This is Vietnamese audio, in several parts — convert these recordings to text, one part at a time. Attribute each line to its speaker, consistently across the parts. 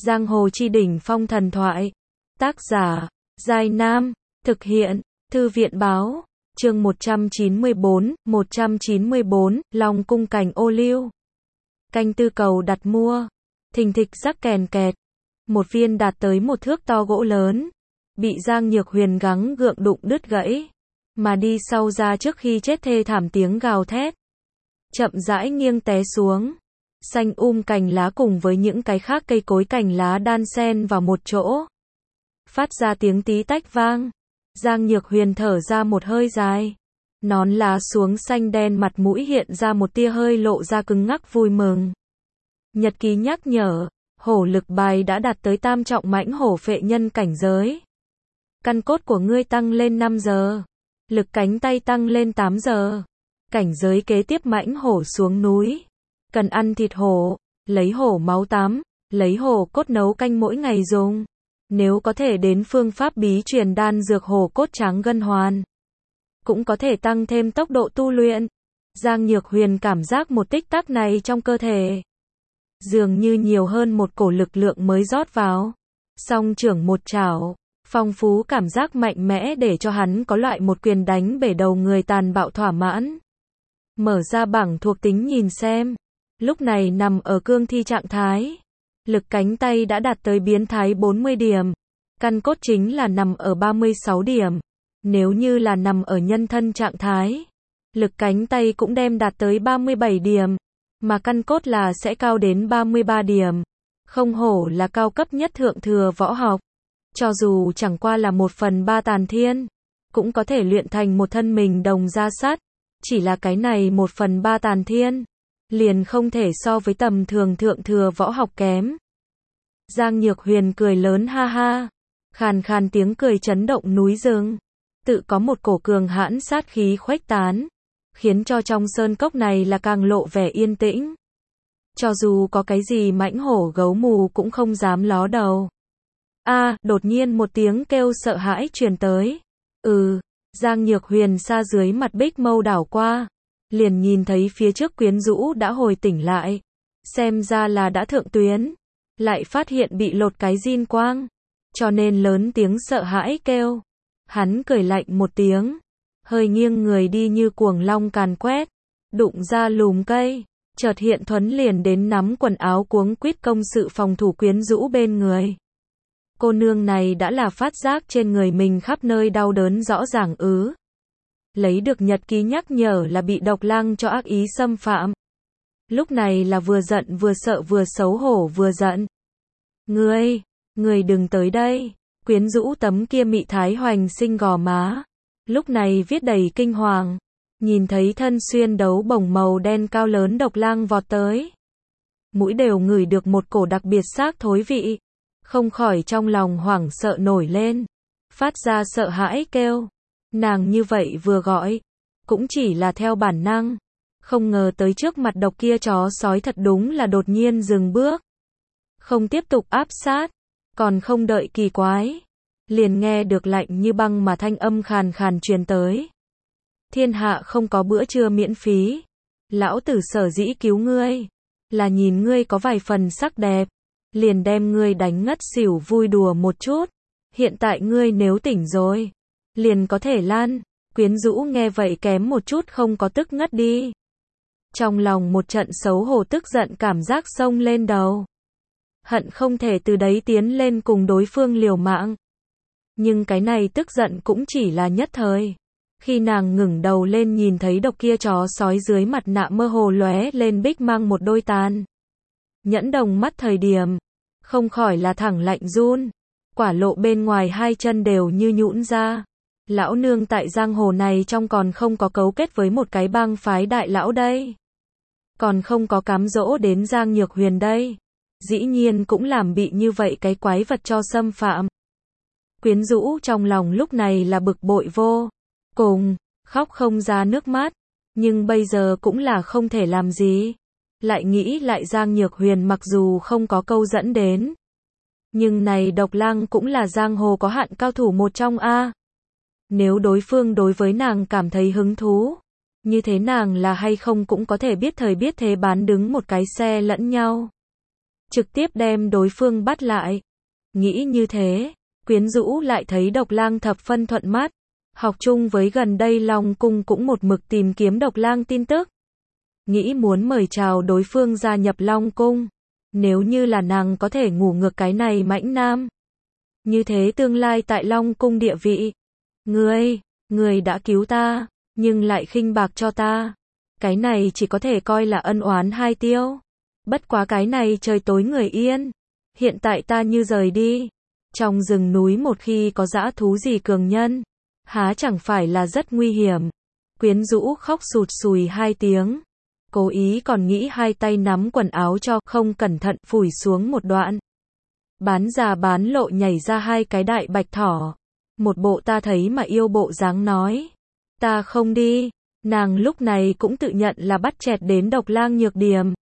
Speaker 1: Giang hồ chi đỉnh phong thần thoại. Tác giả, Giai Nam. Thực hiện, Thư viện báo. Chương 194, Long cung cảnh ô liu. Canh tư cầu đặt mua. Thình thịch rắc kèn kẹt. Một viên đạt tới một thước to gỗ lớn. Bị Giang Nhược Huyền gắng gượng đụng đứt gãy. Mà đi sau ra trước khi chết thê thảm tiếng gào thét. Chậm rãi nghiêng té xuống. Xanh cành lá cùng với những cái khác cây cối cành lá đan xen vào một chỗ. Phát ra tiếng tí tách vang. Giang Nhược Huyền thở ra một hơi dài. Nón lá xuống xanh đen, mặt mũi hiện ra một tia hơi lộ ra cứng ngắc vui mừng. Nhật ký nhắc nhở, hổ lực bài đã đạt tới tam trọng mãnh hổ phệ nhân cảnh giới. Căn cốt của ngươi tăng lên 5 giờ. Lực cánh tay tăng lên 8 giờ. Cảnh giới kế tiếp mãnh hổ xuống núi. Cần ăn thịt hổ, lấy hổ máu tắm, lấy hổ cốt nấu canh mỗi ngày dùng. Nếu có thể đến phương pháp bí truyền đan dược hổ cốt trắng ngân hoàn. Cũng có thể tăng thêm tốc độ tu luyện. Giang Nhược Huyền cảm giác một tích tắc này trong cơ thể. Dường như nhiều hơn một cổ lực lượng mới rót vào. Song trưởng một chảo, phong phú cảm giác mạnh mẽ để cho hắn có loại một quyền đánh bể đầu người tàn bạo thỏa mãn. Mở ra bảng thuộc tính nhìn xem. Lúc này nằm ở cương thi trạng thái. Lực cánh tay đã đạt tới biến thái 40 điểm. Căn cốt chính là nằm ở 36 điểm. Nếu như là nằm ở nhân thân trạng thái, lực cánh tay cũng đem đạt tới 37 điểm. Mà căn cốt là sẽ cao đến 33 điểm. Không hổ là cao cấp nhất thượng thừa võ học. Cho dù chẳng qua là 1/3 tàn thiên, cũng có thể luyện thành một thân mình đồng da sắt. Chỉ là cái này 1/3 tàn thiên, liền không thể so với tầm thường thượng thừa võ học kém. Giang Nhược Huyền cười lớn ha ha. Khàn khàn tiếng cười chấn động núi rừng. Tự có một cổ cường hãn sát khí khuếch tán. Khiến cho trong sơn cốc này là càng lộ vẻ yên tĩnh. Cho dù có cái gì mãnh hổ gấu mù cũng không dám ló đầu. Đột nhiên một tiếng kêu sợ hãi truyền tới. Giang Nhược Huyền xa dưới mặt bích mâu đảo qua. Liền nhìn thấy phía trước quyến rũ đã hồi tỉnh lại. Xem ra là đã thượng tuyến. Lại phát hiện bị lột cái diên quang. Cho nên lớn tiếng sợ hãi kêu. Hắn cười lạnh một tiếng. Hơi nghiêng người đi như cuồng long càn quét. Đụng ra lùm cây. Chợt hiện thuấn liền đến nắm quần áo cuống quýt công sự phòng thủ quyến rũ bên người. Cô nương này đã là phát giác trên người mình khắp nơi đau đớn rõ ràng Lấy được nhật ký nhắc nhở là bị độc lang cho ác ý xâm phạm. Lúc này là vừa giận vừa sợ vừa xấu hổ vừa giận. Ngươi đừng tới đây. Quyến rũ tấm kia mị thái hoành sinh gò má. Lúc này viết đầy kinh hoàng. Nhìn thấy thân xuyên đấu bồng màu đen cao lớn độc lang vọt tới. Mũi đều ngửi được một cổ đặc biệt xác thối vị. Không khỏi trong lòng hoảng sợ nổi lên. Phát ra sợ hãi kêu. Nàng như vậy vừa gọi. Cũng chỉ là theo bản năng. Không ngờ tới trước mặt độc kia chó sói thật đúng là đột nhiên dừng bước. Không tiếp tục áp sát. Còn không đợi kỳ quái. Liền nghe được lạnh như băng mà thanh âm khàn khàn truyền tới. Thiên hạ không có bữa trưa miễn phí. Lão tử sở dĩ cứu ngươi. Là nhìn ngươi có vài phần sắc đẹp. Liền đem ngươi đánh ngất xỉu vui đùa một chút. Hiện tại ngươi nếu tỉnh rồi. Liền có thể lan. Quyến rũ nghe vậy kém một chút không có tức ngất đi. Trong lòng một trận xấu hổ tức giận cảm giác xông lên đầu. Hận không thể từ đấy tiến lên cùng đối phương liều mạng. Nhưng cái này tức giận cũng chỉ là nhất thời. Khi nàng ngẩng đầu lên nhìn thấy độc kia chó sói dưới mặt nạ mơ hồ lóe lên bích mang một đôi tàn nhẫn đồng mắt thời điểm. Không khỏi là thẳng lạnh run. Quả lộ bên ngoài hai chân đều như nhũn ra. Lão nương tại giang hồ này trong còn không có cấu kết với một cái bang phái đại lão đây. Còn không có cám dỗ đến Giang Nhược Huyền đây. Dĩ nhiên cũng làm bị như vậy cái quái vật cho xâm phạm. Quyến rũ trong lòng lúc này là bực bội vô cùng, khóc không ra nước mắt. Nhưng bây giờ cũng là không thể làm gì. Lại nghĩ lại Giang Nhược Huyền mặc dù không có câu dẫn đến. Nhưng này độc lang cũng là giang hồ có hạn cao thủ một trong Nếu đối phương đối với nàng cảm thấy hứng thú. Như thế nàng là hay không cũng có thể biết thời biết thế bán đứng một cái xe lẫn nhau. trực tiếp đem đối phương bắt lại. Nghĩ như thế, quyến rũ lại thấy Độc Lang thập phân thuận mắt. Học chung với gần đây Long Cung cũng một mực tìm kiếm Độc Lang tin tức. Nghĩ muốn mời chào đối phương gia nhập Long Cung. Nếu như là nàng có thể ngủ ngược cái này mãnh nam. Như thế tương lai tại Long Cung địa vị. Ngươi đã cứu ta, nhưng lại khinh bạc cho ta. Cái này chỉ có thể coi là ân oán hai tiêu. Bất quá cái này trời tối người yên. Hiện tại ta như rời đi. Trong rừng núi một khi có dã thú gì cường nhân, há chẳng phải là rất nguy hiểm. Quyến rũ khóc sụt sùi hai tiếng. Cố ý còn nghĩ hai tay nắm quần áo cho, không cẩn thận phủi xuống một đoạn. Bán già bán lộ nhảy ra hai cái đại bạch thỏ. Một bộ ta thấy mà yêu bộ dáng nói. Ta không đi. Nàng lúc này cũng tự nhận là bắt chẹt đến Độc Lang nhược điểm.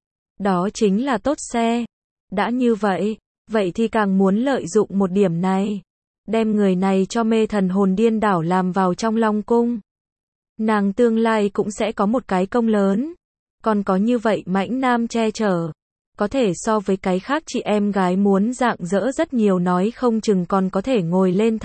Speaker 1: Đó chính là tốt xe. Đã như vậy thì càng muốn lợi dụng một điểm này. Đem người này cho mê thần hồn điên đảo làm vào trong Long Cung. Nàng tương lai cũng sẽ có một cái công lớn. Còn có như vậy mãnh nam che chở. Có thể so với cái khác chị em gái muốn rạng rỡ rất nhiều, nói không chừng còn có thể ngồi lên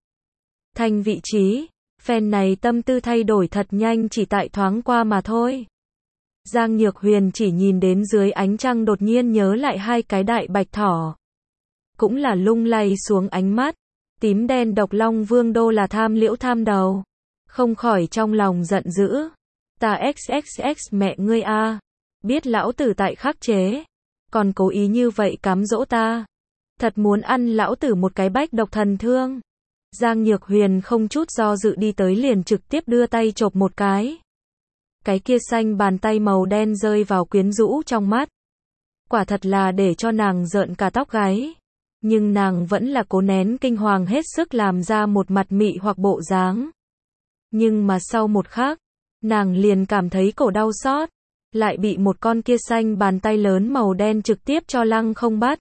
Speaker 1: thanh vị trí. Phen này tâm tư thay đổi thật nhanh, chỉ tại thoáng qua mà thôi. Giang Nhược Huyền chỉ nhìn đến dưới ánh trăng đột nhiên nhớ lại hai cái đại bạch thỏ. Cũng là lung lay xuống ánh mắt. Tím đen Độc Long Vương đô là tham liễu tham đầu. Không khỏi trong lòng giận dữ. Ta xxx mẹ ngươi a, biết lão tử tại khắc chế, còn cố ý như vậy cám dỗ ta. Thật muốn ăn lão tử một cái bách độc thần thương. Giang Nhược Huyền không chút do dự đi tới liền trực tiếp đưa tay chộp một cái. Cái kia xanh bàn tay màu đen rơi vào quyến rũ trong mắt. Quả thật là để cho nàng rợn cả tóc gáy. Nhưng nàng vẫn là cố nén kinh hoàng, hết sức làm ra một mặt mị hoặc bộ dáng. Nhưng mà sau một khắc, nàng liền cảm thấy cổ đau xót. Lại bị một con kia xanh bàn tay lớn màu đen trực tiếp cho lăng không bắt.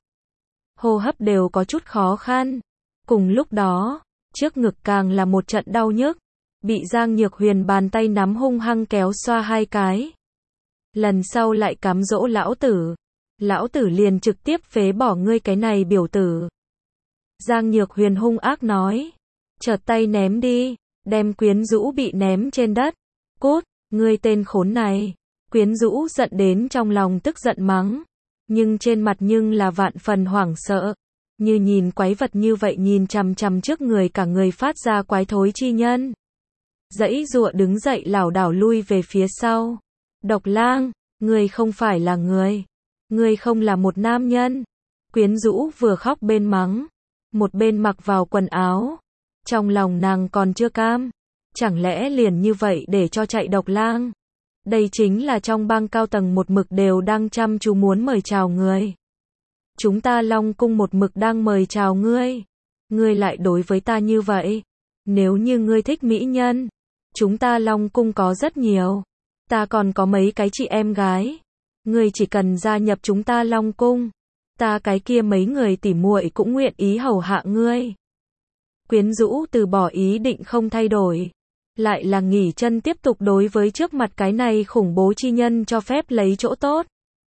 Speaker 1: Hô hấp đều có chút khó khăn. Cùng lúc đó, trước ngực càng là một trận đau nhức. Bị Giang Nhược Huyền bàn tay nắm hung hăng kéo xoa hai cái. Lần sau lại cám dỗ lão tử. Lão tử liền trực tiếp phế bỏ ngươi cái này biểu tử. Giang Nhược Huyền hung ác nói. Chợt tay ném đi, đem quyến rũ bị ném trên đất. Cút, ngươi tên khốn này. Quyến rũ giận đến trong lòng tức giận mắng. Nhưng trên mặt nhưng là vạn phần hoảng sợ. Như nhìn quái vật như vậy nhìn chằm chằm trước người, cả người phát ra quái thối chi nhân. Giãy giụa đứng dậy lảo đảo lui về phía sau. Độc Lang, ngươi không phải là người. Ngươi không là một nam nhân. Quyến rũ vừa khóc bên mắng. Một bên mặc vào quần áo. Trong lòng nàng còn chưa cam. Chẳng lẽ liền như vậy để cho chạy Độc Lang? Đây chính là trong bang cao tầng một mực đều đang chăm chú muốn mời chào người. Chúng ta Long Cung một mực đang mời chào ngươi. Ngươi lại đối với ta như vậy. Nếu như ngươi thích mỹ nhân, chúng ta Long Cung có rất nhiều. Ta còn có mấy cái chị em gái. Ngươi chỉ cần gia nhập chúng ta Long Cung, ta cái kia mấy người tỉ muội cũng nguyện ý hầu hạ ngươi. Quyến rũ từ bỏ ý định không thay đổi. Lại là nghỉ chân tiếp tục đối với trước mặt cái này khủng bố chi nhân cho phép lấy chỗ tốt.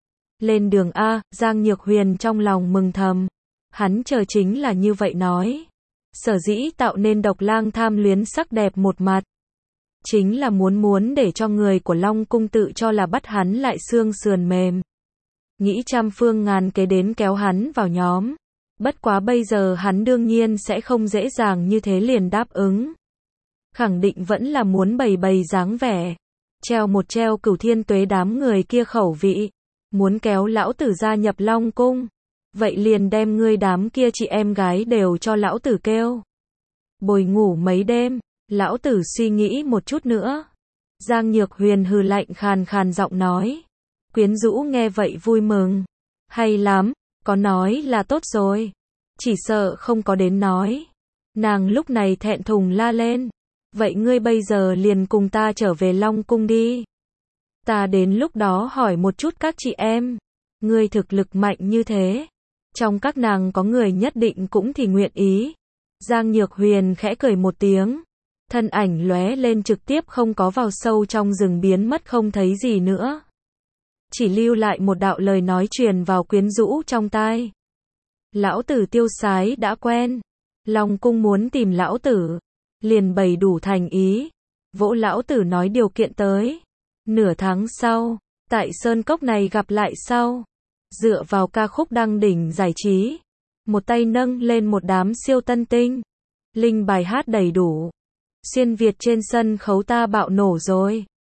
Speaker 1: Lên đường A, Giang Nhược Huyền trong lòng mừng thầm. Hắn chờ chính là như vậy nói. Sở dĩ tạo nên Độc Lang tham luyến sắc đẹp một mặt. Chính là muốn để cho người của Long Cung tự cho là bắt hắn lại xương sườn mềm. Nghĩ trăm phương ngàn kế đến kéo hắn vào nhóm. Bất quá bây giờ hắn đương nhiên sẽ không dễ dàng như thế liền đáp ứng. Khẳng định vẫn là muốn bày dáng vẻ. Treo Cửu Thiên Tuế đám người kia khẩu vị. Muốn kéo lão tử gia nhập Long Cung. Vậy liền đem ngươi đám kia chị em gái đều cho lão tử kêu. Bồi ngủ mấy đêm, lão tử suy nghĩ một chút nữa. Giang Nhược Huyền hừ lạnh khàn khàn giọng nói. Quyến rũ nghe vậy vui mừng. Hay lắm, có nói là tốt rồi. Chỉ sợ không có đến nói. Nàng lúc này thẹn thùng la lên. Vậy ngươi bây giờ liền cùng ta trở về Long Cung đi. Ta đến lúc đó hỏi một chút các chị em. Ngươi thực lực mạnh như thế. Trong các nàng có người nhất định cũng thì nguyện ý. Giang Nhược Huyền khẽ cười một tiếng. Thân ảnh lóe lên trực tiếp không có vào sâu trong rừng biến mất không thấy gì nữa. chỉ lưu lại một đạo lời nói truyền vào quyến rũ trong tai. Lão tử tiêu sái đã quen. Long cung muốn tìm lão tử. Liền bày đủ thành ý. Vỗ lão tử nói điều kiện tới. Nửa tháng sau, tại Sơn Cốc này gặp lại sau. Dựa vào ca khúc đăng đỉnh giải trí. Một tay nâng lên một đám siêu tân tinh. Linh bài hát đầy đủ. Xuyên Việt trên sân khấu ta bạo nổ rồi.